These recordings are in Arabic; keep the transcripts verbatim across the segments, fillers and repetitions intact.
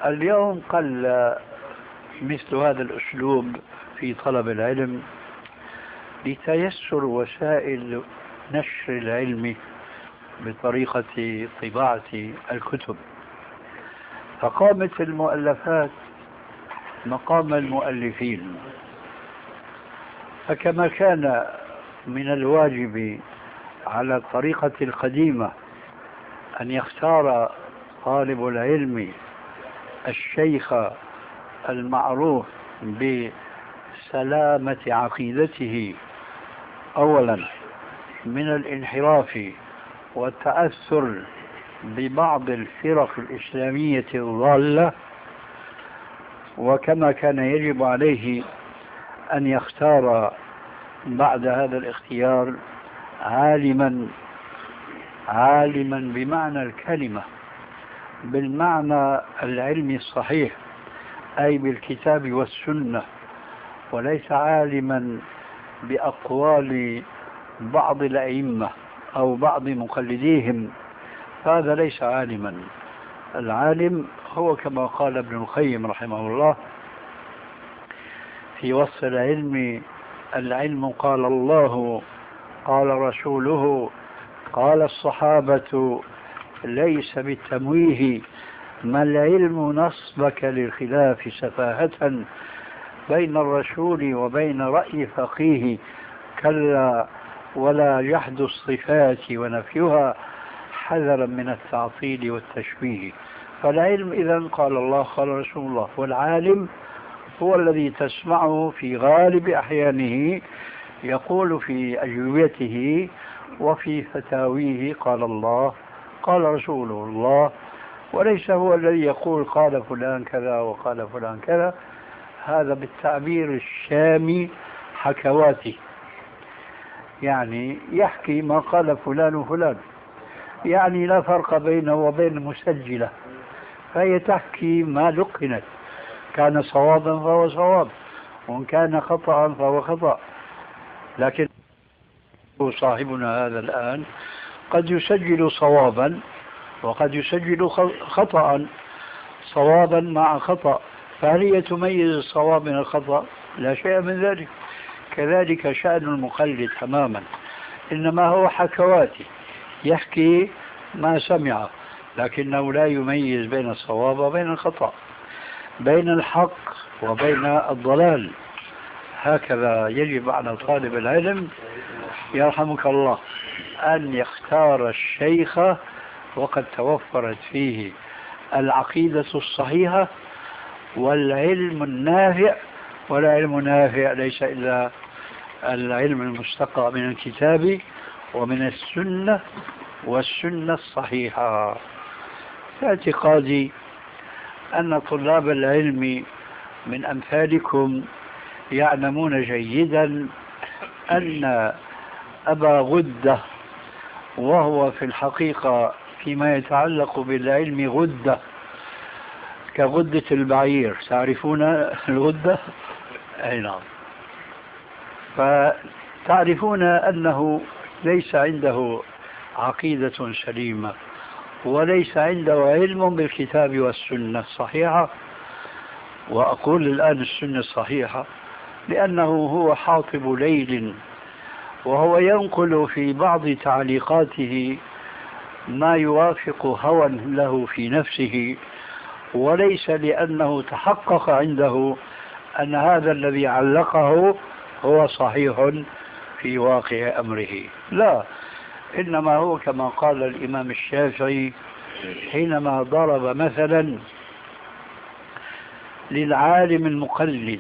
اليوم قل مثل هذا الأسلوب في طلب العلم لتيسر وسائل نشر العلم بطريقة طباعة الكتب، فقامت المؤلفات مقام المؤلفين. فكما كان من الواجب على الطريقة القديمة أن يختار طالب العلم الشيخ المعروف بسلامة عقيدته أولا من الانحراف والتأثر ببعض الفرق الإسلامية الضالة، وكما كان يجب عليه أن يختار بعد هذا الاختيار عالما عالما بمعنى الكلمة، بالمعنى العلمي الصحيح، أي بالكتاب والسنة، وليس عالما بأقوال بعض الأئمة أو بعض مقلديهم، هذا ليس عالما. العالم هو كما قال ابن القيم رحمه الله في وصف العلم: العلم قال الله قال رسوله قال الصحابة، ليس بالتمويه، ما العلم نصبك للخلاف سفاهة، بين الرسول وبين رأي فقيه، كلا ولا جحد الصفات ونفيها، حذرا من التعطيل والتشبيه. فالعلم إذن قال الله قال رسول الله، والعالم هو الذي تسمعه في غالب أحيانه يقول في أجوبته وفي فتاويه قال الله قال رسوله الله، وليس هو الذي يقول قال فلان كذا وقال فلان كذا. هذا بالتعبير الشامي حكواتي، يعني يحكي ما قال فلان وفلان، يعني لا فرق بينه وبين المسجلة، فهي تحكي ما لقنت، كان صوابا فهو صواب، وإن كان خطأ فهو خطأ. لكن صاحبنا هذا الآن قد يسجل صوابا وقد يسجل خطأ، صوابا مع خطأ، فهل هي تميز الصواب من الخطأ؟ لا شيء من ذلك. كذلك شأن المقلد تماما، إنما هو حكواتي، يحكي ما سمع، لكنه لا يميز بين الصواب وبين الخطأ، بين الحق وبين الضلال. هكذا يجب على طالب العلم يرحمك الله أن يختار الشيخ وقد توفرت فيه العقيدة الصحيحة والعلم النافع. والعلم النافع ليس إلا العلم المستقى من الكتاب ومن السنة والسنة الصحيحة. في اعتقادي أن طلاب العلم من أمثالكم يعلمون جيدا أن أبا غدة، وهو في الحقيقة فيما يتعلق بالعلم غدة كغدة البعير، تعرفون الغدة؟ أي نعم. فتعرفون أنه ليس عنده عقيدة سليمة وليس عنده علم بالكتاب والسنة الصحيحة. وأقول الآن السنة الصحيحة لأنه هو حاطب ليل، وهو ينقل في بعض تعليقاته ما يوافق هوى له في نفسه، وليس لأنه تحقق عنده أن هذا الذي علقه هو صحيح في واقع أمره، لا، إنما هو كما قال الإمام الشافعي حينما ضرب مثلا للعالم المقلد،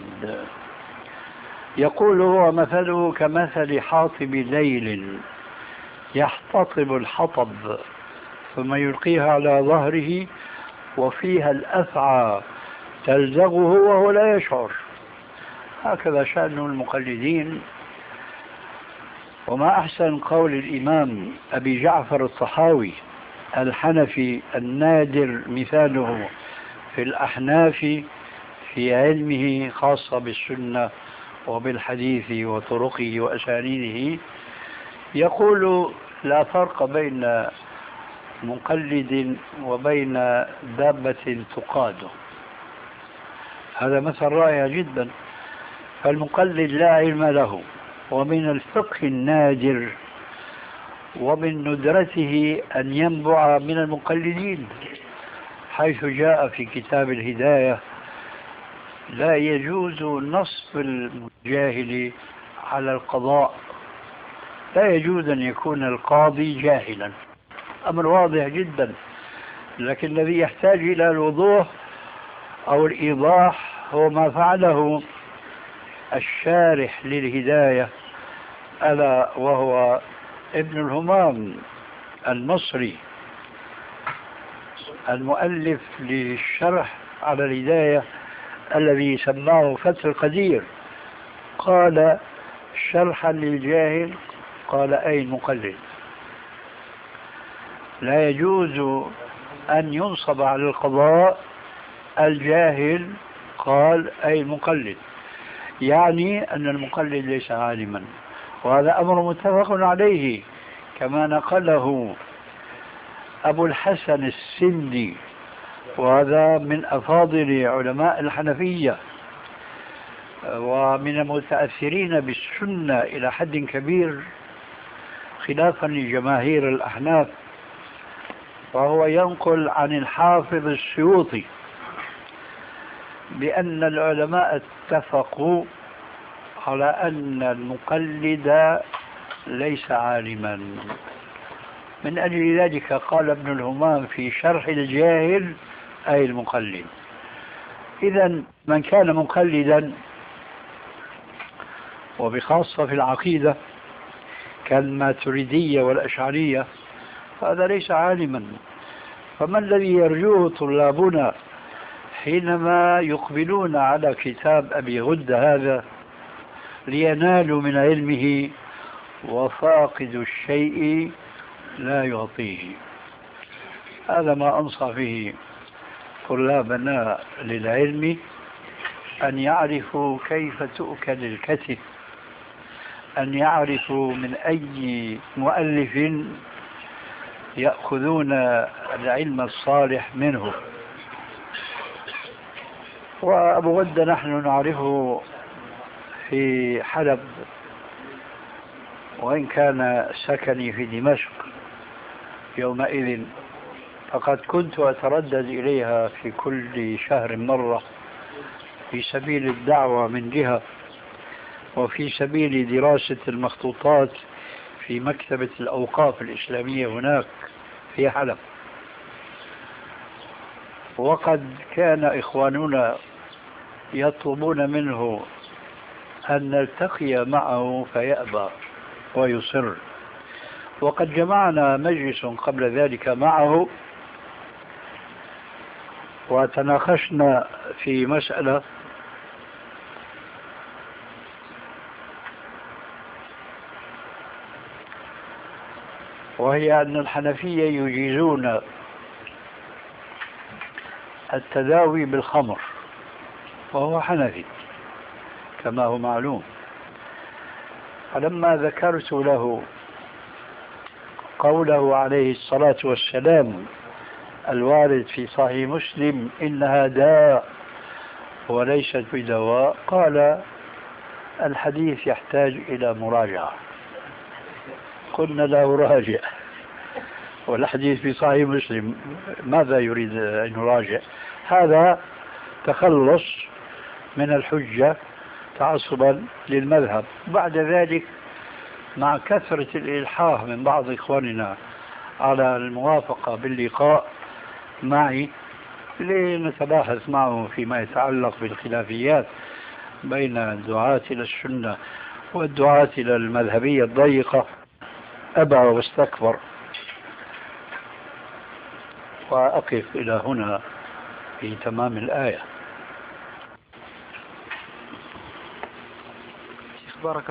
يقول هو مثله كمثل حاطب ليل يحتطب الحطب ثم يلقيها على ظهره وفيها الأفعى تلزغه وهو لا يشعر. هكذا شأن المقلدين. وما أحسن قول الإمام أبي جعفر الطحاوي الحنفي النادر مثاله في الأحناف في علمه خاصة بالسنة وبالحديث وطرقه وأسانيده، يقول: لا فرق بين مقلد وبين دابة تقاد. هذا مثل رائع جدا. فالمقلد لا علم له، ومن الفقه النادر ومن ندرته أن ينبع من المقلدين، حيث جاء في كتاب الهداية: لا يجوز نصب الجاهل على القضاء، لا يجوز أن يكون القاضي جاهلا، أمر واضح جدا. لكن الذي يحتاج إلى الوضوح أو الإيضاح هو ما فعله الشارح للهداية، ألا وهو ابن الهمام المصري المؤلف للشرح على الهداية الذي سماه فتح القدير. قال شرحا للجاهل، قال أي المقلد. لا يجوز أن ينصب على القضاء الجاهل، قال أي المقلد، يعني أن المقلد ليس عالما، وهذا أمر متفق عليه كما نقله أبو الحسن السندي، وهذا من أفاضل علماء الحنفية ومن المتأثرين بالسنة إلى حد كبير، خلافا لجماهير الأحناف. وهو ينقل عن الحافظ السيوطي بأن العلماء اتفقوا على أن المقلد ليس عالما. من أجل ذلك قال ابن الهمام في شرح الجاهل أي المقلد. إذن من كان مقلدا، وبخاصة في العقيدة كالماتريدية والأشعرية، فهذا ليس عالما. فما الذي يرجوه طلابنا حينما يقبلون على كتاب أبي غد هذا لينالوا من علمه؟ وفاقد الشيء لا يعطيه. هذا ما أنصح به طلابنا للعلم، أن يعرفوا كيف تؤكل الكتف، أن يعرفوا من أي مؤلف يأخذون العلم الصالح منه. وأبو غد نحن نعرفه في حلب، وإن كان سكني في دمشق يومئذ، فقد كنت أتردد إليها في كل شهر مرة في سبيل الدعوة من جهة، وفي سبيل دراسة المخطوطات في مكتبة الأوقاف الإسلامية هناك في حلب. وقد كان إخواننا يطلبون منه أن نلتقي معه فيأبى ويصر. وقد جمعنا مجلس قبل ذلك معه وتناقشنا في مسألة، وهي أن الحنفية يجيزون التداوي بالخمر، وهو حنفي كما هو معلوم. فلما ذكرت له قوله عليه الصلاة والسلام الوارد في صحيح مسلم إنها داء وليست بدواء، قال الحديث يحتاج إلى مراجعة. قلنا له راجع، والحديث في صحيح مسلم، ماذا يريد أن يراجع؟ هذا تخلص من الحجة تعصبا للمذهب. بعد ذلك مع كثرة الإلحاح من بعض إخواننا على الموافقة باللقاء معي لنتباحث معه فيما يتعلق بالخلافيات بين الدعاة إلى السنة والدعاة إلى المذهبية الضيقة، أبى واستكبر. وأقف إلى هنا في تمام الآية.